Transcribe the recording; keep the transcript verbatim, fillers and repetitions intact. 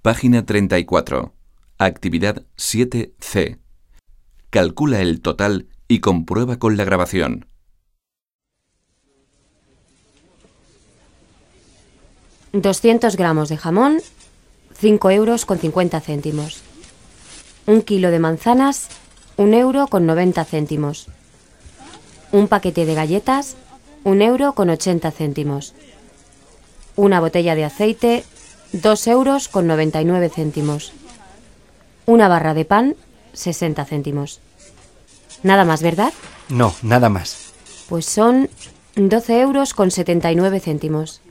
Página treinta y cuatro. Actividad siete C. Calcula el total y comprueba con la grabación. doscientos gramos de jamón, cinco euros con cincuenta céntimos. Un kilo de manzanas, un euro con noventa céntimos. Un paquete de galletas, un euro con ochenta céntimos. Una botella de aceite, dos euros con noventa y nueve céntimos. Una barra de pan, sesenta céntimos. Nada más, ¿verdad? No, nada más. Pues son doce euros con setenta y nueve céntimos.